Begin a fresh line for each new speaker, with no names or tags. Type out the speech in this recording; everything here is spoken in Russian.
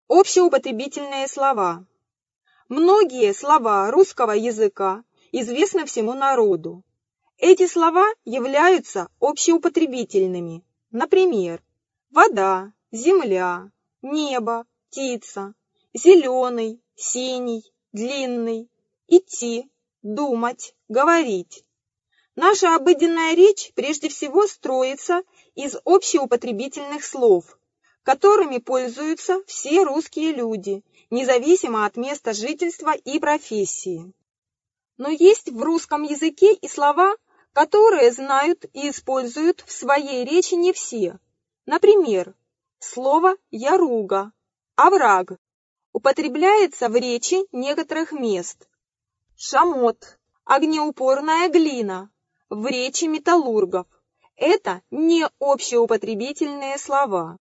Общеупотребительные слова. Многие слова русского языка известны всему народу. Эти слова являются общеупотребительными. Например, вода, земля, небо, птица, зеленый, синий, длинный, идти, думать, говорить. Наша обыденная речь прежде всего строится из общеупотребительных слов, которыми пользуются все русские люди, независимо от места жительства и профессии. Но есть в русском языке и слова, которые знают и используют в своей речи не все. Например, слово «яруга», «овраг» употребляется в речи некоторых мест. Шамот, огнеупорная глина, в речи металлургов. Это не общеупотребительные слова.